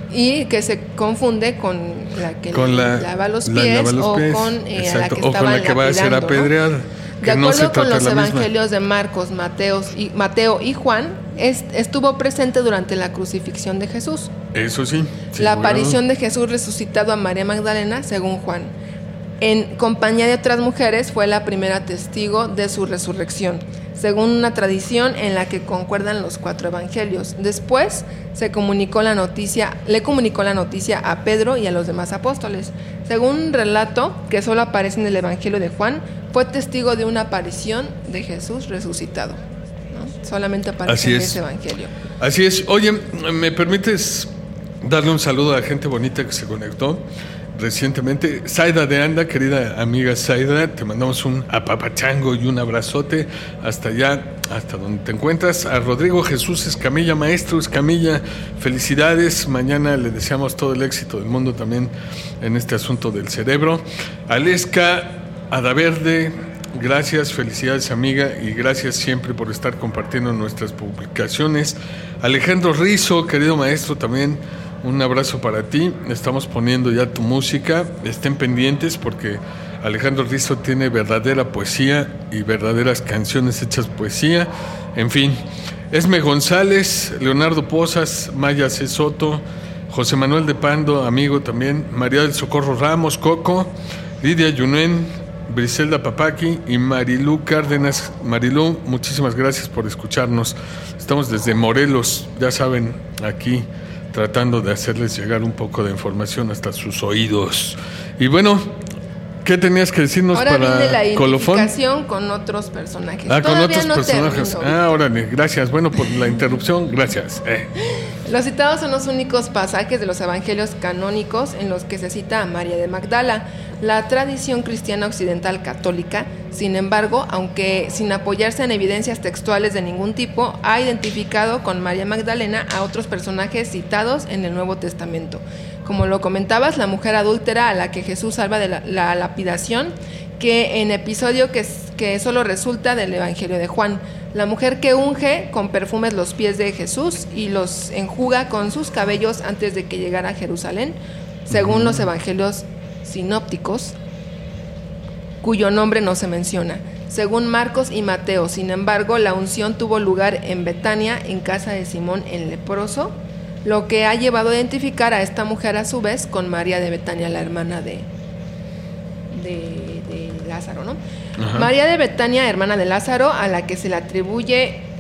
Y que se confunde con la que Con le la, lava los la pies, lava los o pies, con eh, la exacto, que o con estaban la que va a ser lapidando, ¿no? apedreada. Que De no acuerdo se con trata los la misma. evangelios de Marcos, Mateos y, Mateo y Juan, es- estuvo presente durante la crucifixión de Jesús. Eso sí. sí, La bueno. aparición de Jesús resucitado a María Magdalena, según Juan. En compañía de otras mujeres, fue la primera testigo de su resurrección, según una tradición en la que concuerdan los cuatro evangelios. Después se comunicó la noticia, le comunicó la noticia a Pedro y a los demás apóstoles. Según un relato que solo aparece en el Evangelio de Juan, fue testigo de una aparición de Jesús resucitado, ¿no? Solamente aparece Así en es. ese Evangelio. Así es. Oye, ¿me permites darle un saludo a la gente bonita que se conectó recientemente? Zaida de Anda, querida amiga Zaida, te mandamos un apapachango y un abrazote hasta allá, hasta donde te encuentras. A Rodrigo Jesús Escamilla, maestro Escamilla, felicidades. Mañana le deseamos todo el éxito del mundo también en este asunto del cerebro. Aleska Adaverde, gracias, felicidades amiga, y gracias siempre por estar compartiendo nuestras publicaciones. Alejandro Rizo, querido maestro, también un abrazo para ti. Estamos poniendo ya tu música, estén pendientes porque Alejandro Rizo tiene verdadera poesía y verdaderas canciones hechas poesía. En fin, Esme González, Leonardo Pozas, Maya C. Soto, José Manuel de Pando, amigo también, María del Socorro Ramos, Coco, Lidia Yunuen, Briselda Papaki y Marilú Cárdenas. Marilú, muchísimas gracias por escucharnos. Estamos desde Morelos, ya saben, aquí tratando de hacerles llegar un poco de información hasta sus oídos. Y bueno, ¿qué tenías que decirnos Ahora para viene la Colofón? identificación con otros personajes. Ah, con Todavía otros no personajes. termino. Ah, órale, gracias. Bueno, por la interrupción, gracias. Eh. Los citados son los únicos pasajes de los evangelios canónicos en los que se cita a María de Magdala. La tradición cristiana occidental católica, sin embargo, aunque sin apoyarse en evidencias textuales de ningún tipo, ha identificado con María Magdalena a otros personajes citados en el Nuevo Testamento. Como lo comentabas, la mujer adúltera a la que Jesús salva de la, la lapidación, que en episodio que, que solo resulta del Evangelio de Juan. La mujer que unge con perfumes los pies de Jesús y los enjuga con sus cabellos antes de que llegara a Jerusalén, según los evangelios sinópticos, cuyo nombre no se menciona. Según Marcos y Mateo, sin embargo, la unción tuvo lugar en Betania, en casa de Simón el leproso, lo que ha llevado a identificar a esta mujer a su vez con María de Betania, la hermana de, de, de Lázaro, ¿no? Ajá. María de Betania, hermana de Lázaro, a la que se le atribuye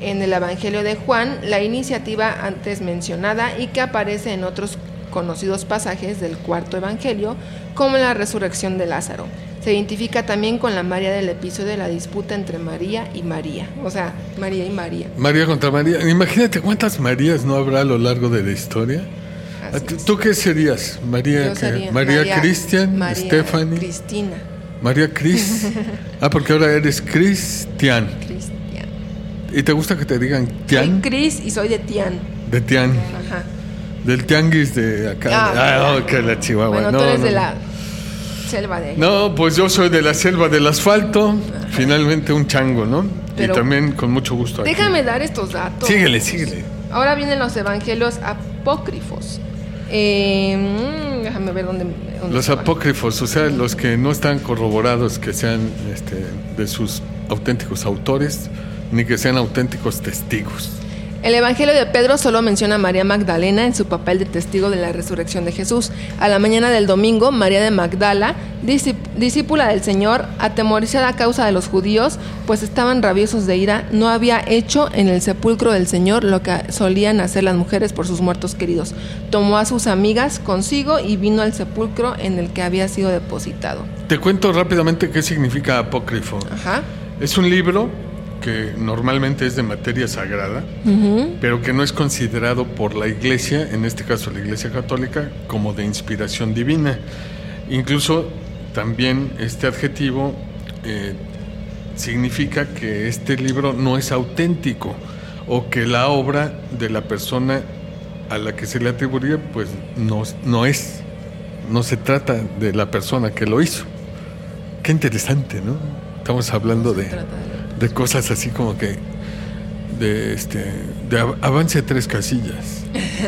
en el Evangelio de Juan la iniciativa antes mencionada y que aparece en otros conocidos pasajes del cuarto Evangelio, como la resurrección de Lázaro. Se identifica también con la María del episodio de la disputa entre María y María, o sea, María y María. María contra María. Imagínate cuántas Marías no habrá a lo largo de la historia. ¿Tú, ¿Tú qué serías? María, sería María, María Cristian, María Stephanie. Cristina. María Cris. Ah, porque ahora eres Cristian. Cristian. ¿Y te gusta que te digan Tian? Soy Cris y soy de Tian. De Tian. Ajá. Del tianguis de acá. Ah, Ah, oh, que la Chihuahua. Bueno, no, tú eres no, de no. la selva de ahí. No, pues yo soy de la selva del asfalto. Ajá. Finalmente un chango, ¿no? Pero y también con mucho gusto. Déjame aquí. dar estos datos. Síguele, síguele. Ahora vienen los evangelios apócrifos. Eh, mm, déjame ver dónde. dónde Los estaban. apócrifos, o sea, los que no están corroborados que sean este, de sus auténticos autores, ni que sean auténticos testigos. El Evangelio de Pedro solo menciona a María Magdalena en su papel de testigo de la resurrección de Jesús. A la mañana del domingo, María de Magdala, discípula del Señor, atemorizada a causa de los judíos, pues estaban rabiosos de ira, no había hecho en el sepulcro del Señor lo que solían hacer las mujeres por sus muertos queridos. Tomó a sus amigas consigo y vino al sepulcro en el que había sido depositado. Te cuento rápidamente qué significa apócrifo. Ajá. Es un libro que normalmente es de materia sagrada, uh-huh. pero que no es considerado por la Iglesia, en este caso la Iglesia Católica, como de inspiración divina. Incluso también este adjetivo eh, significa que este libro no es auténtico, o que la obra de la persona a la que se le atribuye pues no, no es, no se trata de la persona que lo hizo. Qué interesante, ¿no? Estamos hablando de... de cosas así como que de este de avance a tres casillas.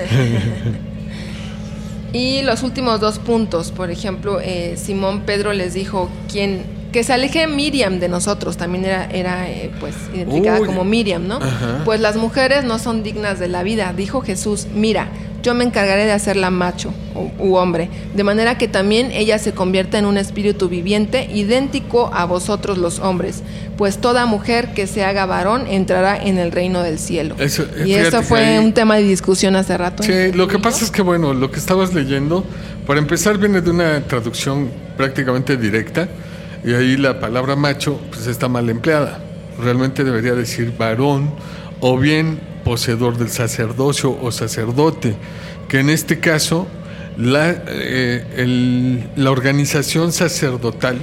Y los últimos dos puntos, por ejemplo, eh, Simón Pedro les dijo quien que se aleje Miriam de nosotros, también era era eh, pues identificada Uy. como Miriam, ¿no? Ajá. Pues las mujeres no son dignas de la vida, dijo Jesús, mira, yo me encargaré de hacerla macho u hombre, de manera que también ella se convierta en un espíritu viviente idéntico a vosotros los hombres, pues toda mujer que se haga varón entrará en el reino del cielo. Eso, y eso fue ahí, un tema de discusión hace rato. Sí, lo que pasa es que, bueno, lo que estabas leyendo, para empezar, viene de una traducción prácticamente directa, y ahí la palabra macho pues está mal empleada. Realmente debería decir varón, o bien poseedor del sacerdocio o sacerdote, que en este caso la, eh, el, la organización sacerdotal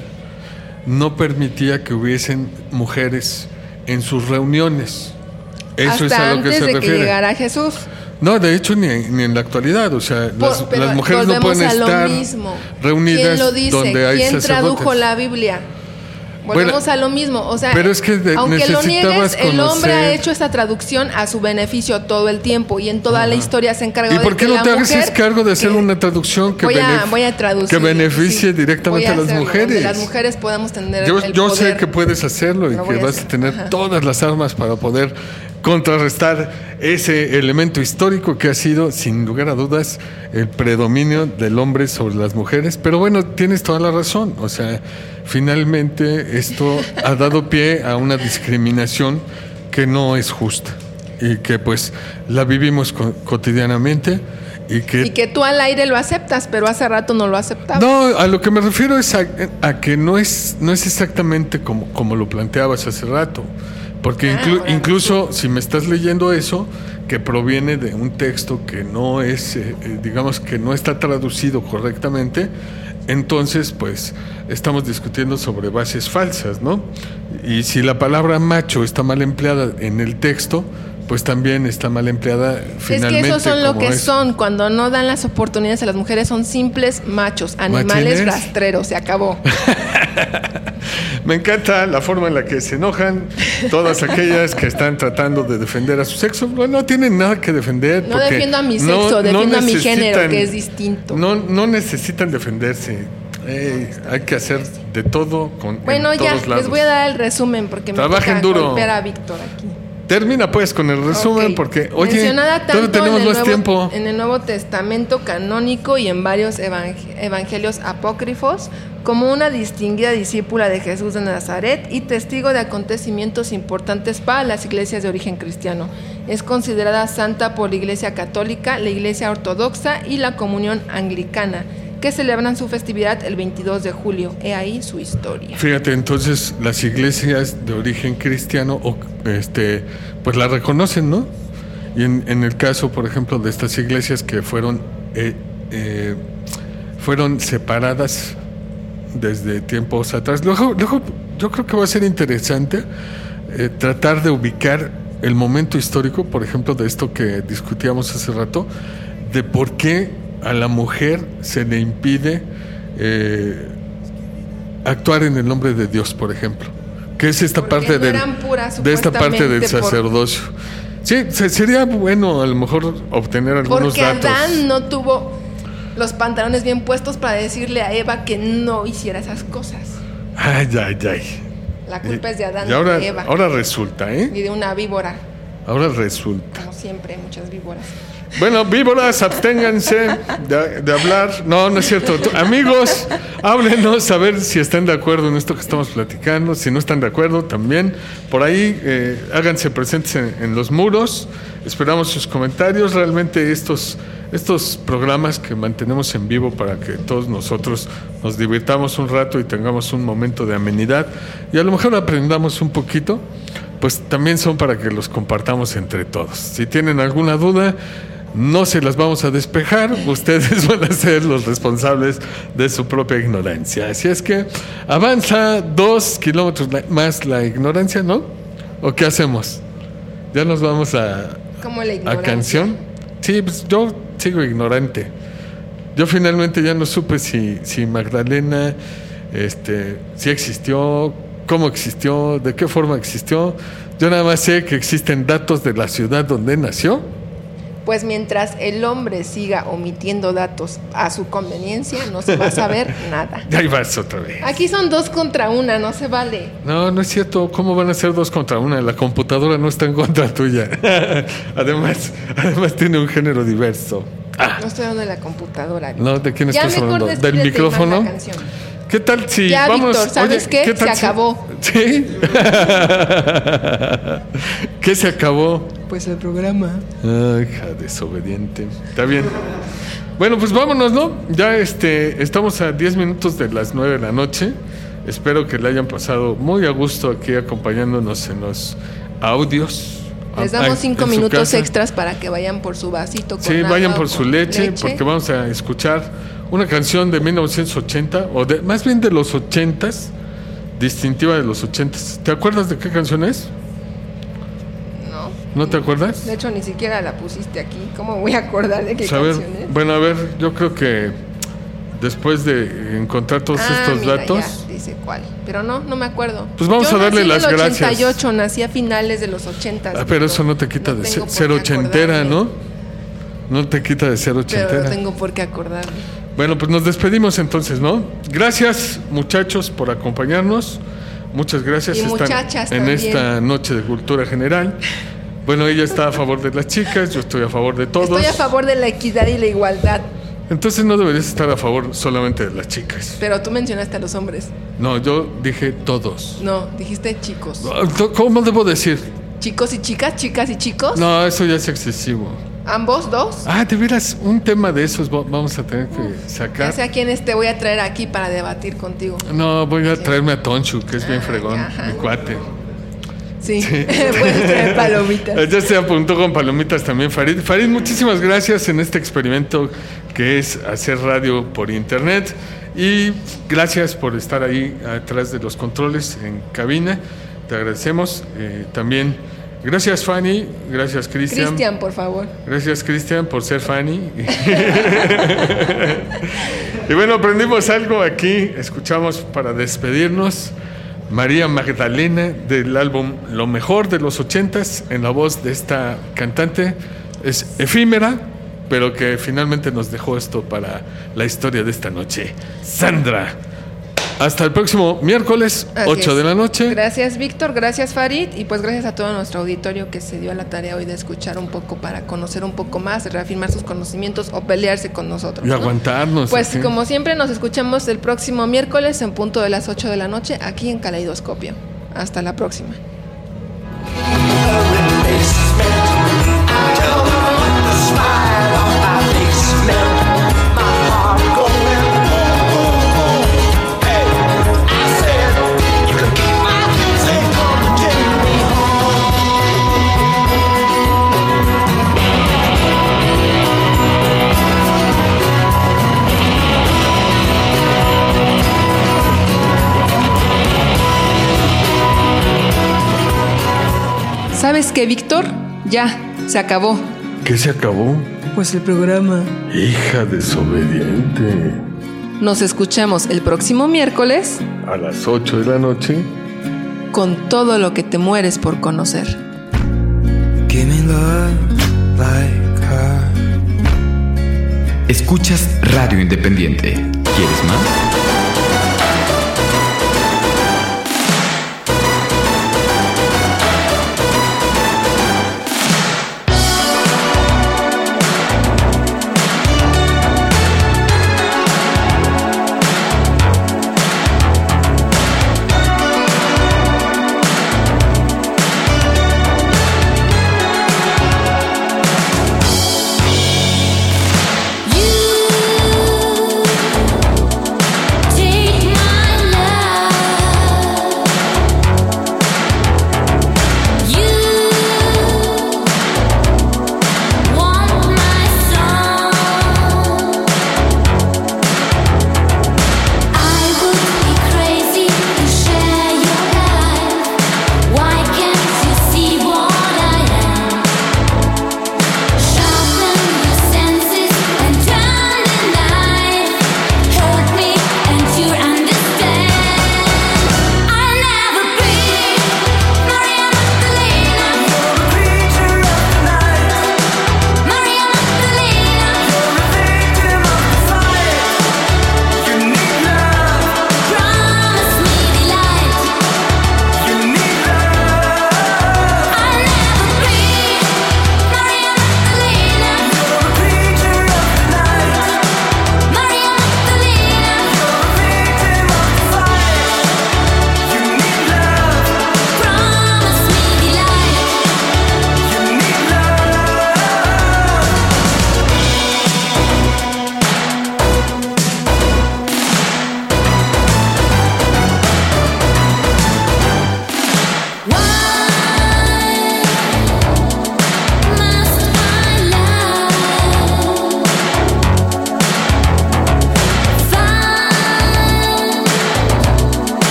no permitía que hubiesen mujeres en sus reuniones. Eso Hasta es a lo que se antes de refiere. Que llegara Jesús. No, de hecho ni, ni en la actualidad, o sea, Por, las, las mujeres no pueden estar mismo. reunidas ¿Quién lo dice? donde hay ¿Quién sacerdotes? tradujo la Biblia? Volvemos bueno, a lo mismo, o sea, pero es que de, aunque lo niegues, el hombre conocer... ha hecho esta traducción a su beneficio todo el tiempo y en toda Ajá. la historia se encarga de que la mujer... ¿Y por qué no te haces cargo de hacer que, una traducción que, voy a, benef... voy a traducir, que beneficie sí, directamente a, a las mujeres? Que las mujeres podamos tener yo, el yo poder. sé que puedes hacerlo y lo que vas a, a tener Ajá. todas las armas para poder contrarrestar ese elemento histórico que ha sido, sin lugar a dudas, el predominio del hombre sobre las mujeres. Pero bueno, tienes toda la razón. O sea, finalmente esto ha dado pie a una discriminación que no es justa y que pues la vivimos co- cotidianamente. Y que, y que tú al aire lo aceptas, pero hace rato no lo aceptabas. No, a lo que me refiero es a, a que no es, no es exactamente como, como lo planteabas hace rato. Porque ah, inclu- incluso si me estás leyendo eso, que proviene de un texto que no es, eh, digamos que no está traducido correctamente, entonces pues estamos discutiendo sobre bases falsas, ¿no? Y si la palabra macho está mal empleada en el texto, pues también está mal empleada finalmente. Es que esos son lo que es. son, cuando no dan las oportunidades a las mujeres, son simples machos, animales ¿Machines? rastreros, se acabó. Me encanta la forma en la que se enojan todas aquellas que están tratando de defender a su sexo. Bueno, no tienen nada que defender. No defiendo a mi sexo, no, defiendo no a mi género, que es distinto. No, no necesitan defenderse. Eh, hay que hacer de todo con Bueno, en ya, todos lados. les voy a dar el resumen porque Trabajen me toca duro. golpear a Víctor aquí. Termina pues con el resumen, Ok. porque, oye, Mencionada todavía tanto tenemos en el más Nuevo- tiempo. En el Nuevo Testamento canónico y en varios evang- evangelios apócrifos, como una distinguida discípula de Jesús de Nazaret y testigo de acontecimientos importantes para las iglesias de origen cristiano. Es considerada santa por la Iglesia Católica, la Iglesia Ortodoxa y la Comunión Anglicana, que celebran su festividad el veintidós de julio. He ahí su historia. Fíjate, entonces las iglesias de origen cristiano, o, este, pues la reconocen, ¿no? Y en, en el caso, por ejemplo, de estas iglesias que fueron, eh, eh, fueron separadas desde tiempos atrás. Luego, luego yo creo que va a ser interesante eh, tratar de ubicar el momento histórico, por ejemplo, de esto que discutíamos hace rato, de por qué a la mujer se le impide eh, actuar en el nombre de Dios, por ejemplo, que es esta Porque parte no del, eran puras, de esta parte del supuestamente, por- sacerdocio. Sí, se- sería bueno a lo mejor obtener algunos Porque datos. Adán no tuvo los pantalones bien puestos para decirle a Eva que no hiciera esas cosas. Ay, ay, ay. La culpa es de Adán, Y ahora, no de Eva. ahora resulta, ¿eh? Y de una víbora, Ahora resulta. como siempre, muchas víboras. Bueno, víboras, absténganse de, de hablar. No, no es cierto. Tú- amigos, háblenos a ver si están de acuerdo en esto que estamos platicando. Si no están de acuerdo, también. Por ahí, eh, háganse presentes en, en los muros. Esperamos sus comentarios. Realmente estos, estos programas que mantenemos en vivo para que todos nosotros nos divirtamos un rato y tengamos un momento de amenidad y a lo mejor aprendamos un poquito, pues también son para que los compartamos entre todos. Si tienen alguna duda, no se las vamos a despejar, ustedes van a ser los responsables de su propia ignorancia. Así es que avanza dos kilómetros la- más la ignorancia, ¿no? ¿O qué hacemos? ¿Ya nos vamos a, Como la a ignorancia. canción? Sí, pues yo sigo ignorante. Yo finalmente ya no supe si, si Magdalena, este, si existió, cómo existió, de qué forma existió. Yo nada más sé que existen datos de la ciudad donde nació. Pues mientras el hombre siga omitiendo datos a su conveniencia, no se va a saber nada. Ahí vas otra vez. Aquí son dos contra una, no se vale. No, no es cierto. ¿Cómo van a ser dos contra una? La computadora no está en contra tuya. además, además tiene un género diverso. Ah, No estoy hablando de la computadora. no, ¿de quién Ya estás mejor hablando? despídete ¿Del y manda micrófono? la canción. ¿Qué tal si Ya, vamos? Víctor, ¿sabes Oye, qué? tal Se si- acabó. ¿Sí? ¿Qué se acabó? Pues el programa. Ay, hija desobediente. Está bien. Bueno, pues vámonos, ¿no? Ya este, estamos a diez minutos de las nueve de la noche. Espero que le hayan pasado muy a gusto aquí acompañándonos en los audios. Les Ah, damos en cinco su minutos casa. extras para que vayan por su vasito con Sí, agua vayan o por su con leche, porque vamos a escuchar una canción de mil novecientos ochenta, o de, más bien de los ochentas, distintiva de los ochentas. ¿Te acuerdas de qué canción es? No. ¿No te acuerdas? De hecho, ni siquiera la pusiste aquí. ¿Cómo voy a acordar de qué Pues a ver, canción es? bueno, a ver, yo creo que después de encontrar todos Ah, estos mira, datos, ya dice cuál. Pero no, no me acuerdo. Pues vamos Yo a darle nací las en el gracias. ochenta y ocho, nací a finales de los ochenta. ah, pero eso no te quita de ser, ser ochentera, ¿no? No te quita de ser Pero ochentera. no tengo por qué acordarme. Bueno, pues nos despedimos entonces, ¿no? Gracias, muchachos, por acompañarnos. Muchas gracias. Y Están muchachas en también. esta noche de cultura general. Bueno, ella está a favor de las chicas, yo estoy a favor de todos. Estoy a favor de la equidad y la igualdad. Entonces no deberías estar a favor solamente de las chicas. Pero tú mencionaste a los hombres. No, yo dije todos. No, dijiste chicos. ¿Cómo debo decir? Chicos y chicas, chicas y chicos. No, eso ya es excesivo. ¿Ambos dos? Ah, de veras, un tema de esos va- vamos a tener que Ya sacar. sé a quiénes te voy a traer aquí para debatir contigo. No, voy a traerme a Tonchu, que es bien fregón, ajá. mi cuate. Sí, puedes traer palomitas. Ya se apuntó con palomitas también Farid. Farid, muchísimas gracias en este experimento que es hacer radio por internet. Y gracias por estar ahí atrás de los controles en cabina. Te agradecemos. Eh, también gracias Fanny, gracias Cristian. Cristian, por favor. Gracias Cristian por ser Fanny. Y bueno, aprendimos algo aquí. Escuchamos para despedirnos María Magdalena del álbum Lo Mejor de los Ochentas en la voz de esta cantante. Es efímera, pero que finalmente nos dejó esto para la historia de esta noche. Sandra Hasta el próximo miércoles, Así ocho es. de la noche. Gracias, Víctor. Gracias, Farid. Y pues gracias a todo nuestro auditorio que se dio a la tarea hoy de escuchar un poco para conocer un poco más, reafirmar sus conocimientos o pelearse con nosotros. Y ¿no? aguantarnos. Pues así. como siempre, nos escuchamos el próximo miércoles en punto de las ocho de la noche aquí en Caleidoscopio. Hasta la próxima. ¿Sabes qué, Víctor? Ya, se acabó. ¿Qué se acabó? Pues el programa. Hija desobediente. Nos escuchamos el próximo miércoles A las ocho de la noche. con todo lo que te mueres por conocer. Give me love like her. Escuchas Radio Independiente. ¿Quieres más?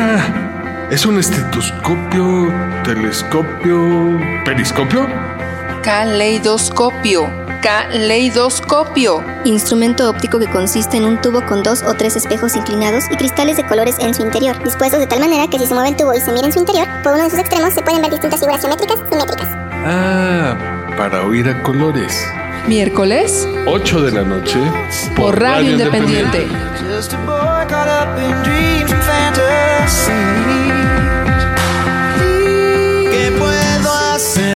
Ah, ¿es un estetoscopio, telescopio, periscopio? Caleidoscopio. Caleidoscopio. Instrumento óptico que consiste en un tubo con dos o tres espejos inclinados y cristales de colores en su interior, dispuestos de tal manera que si se mueve el tubo y se mira en su interior, por uno de sus extremos se pueden ver distintas figuras geométricas simétricas. Ah, para oír a colores. Miércoles, ocho de la noche, por Radio Independiente. Just a boy caught up in dreams.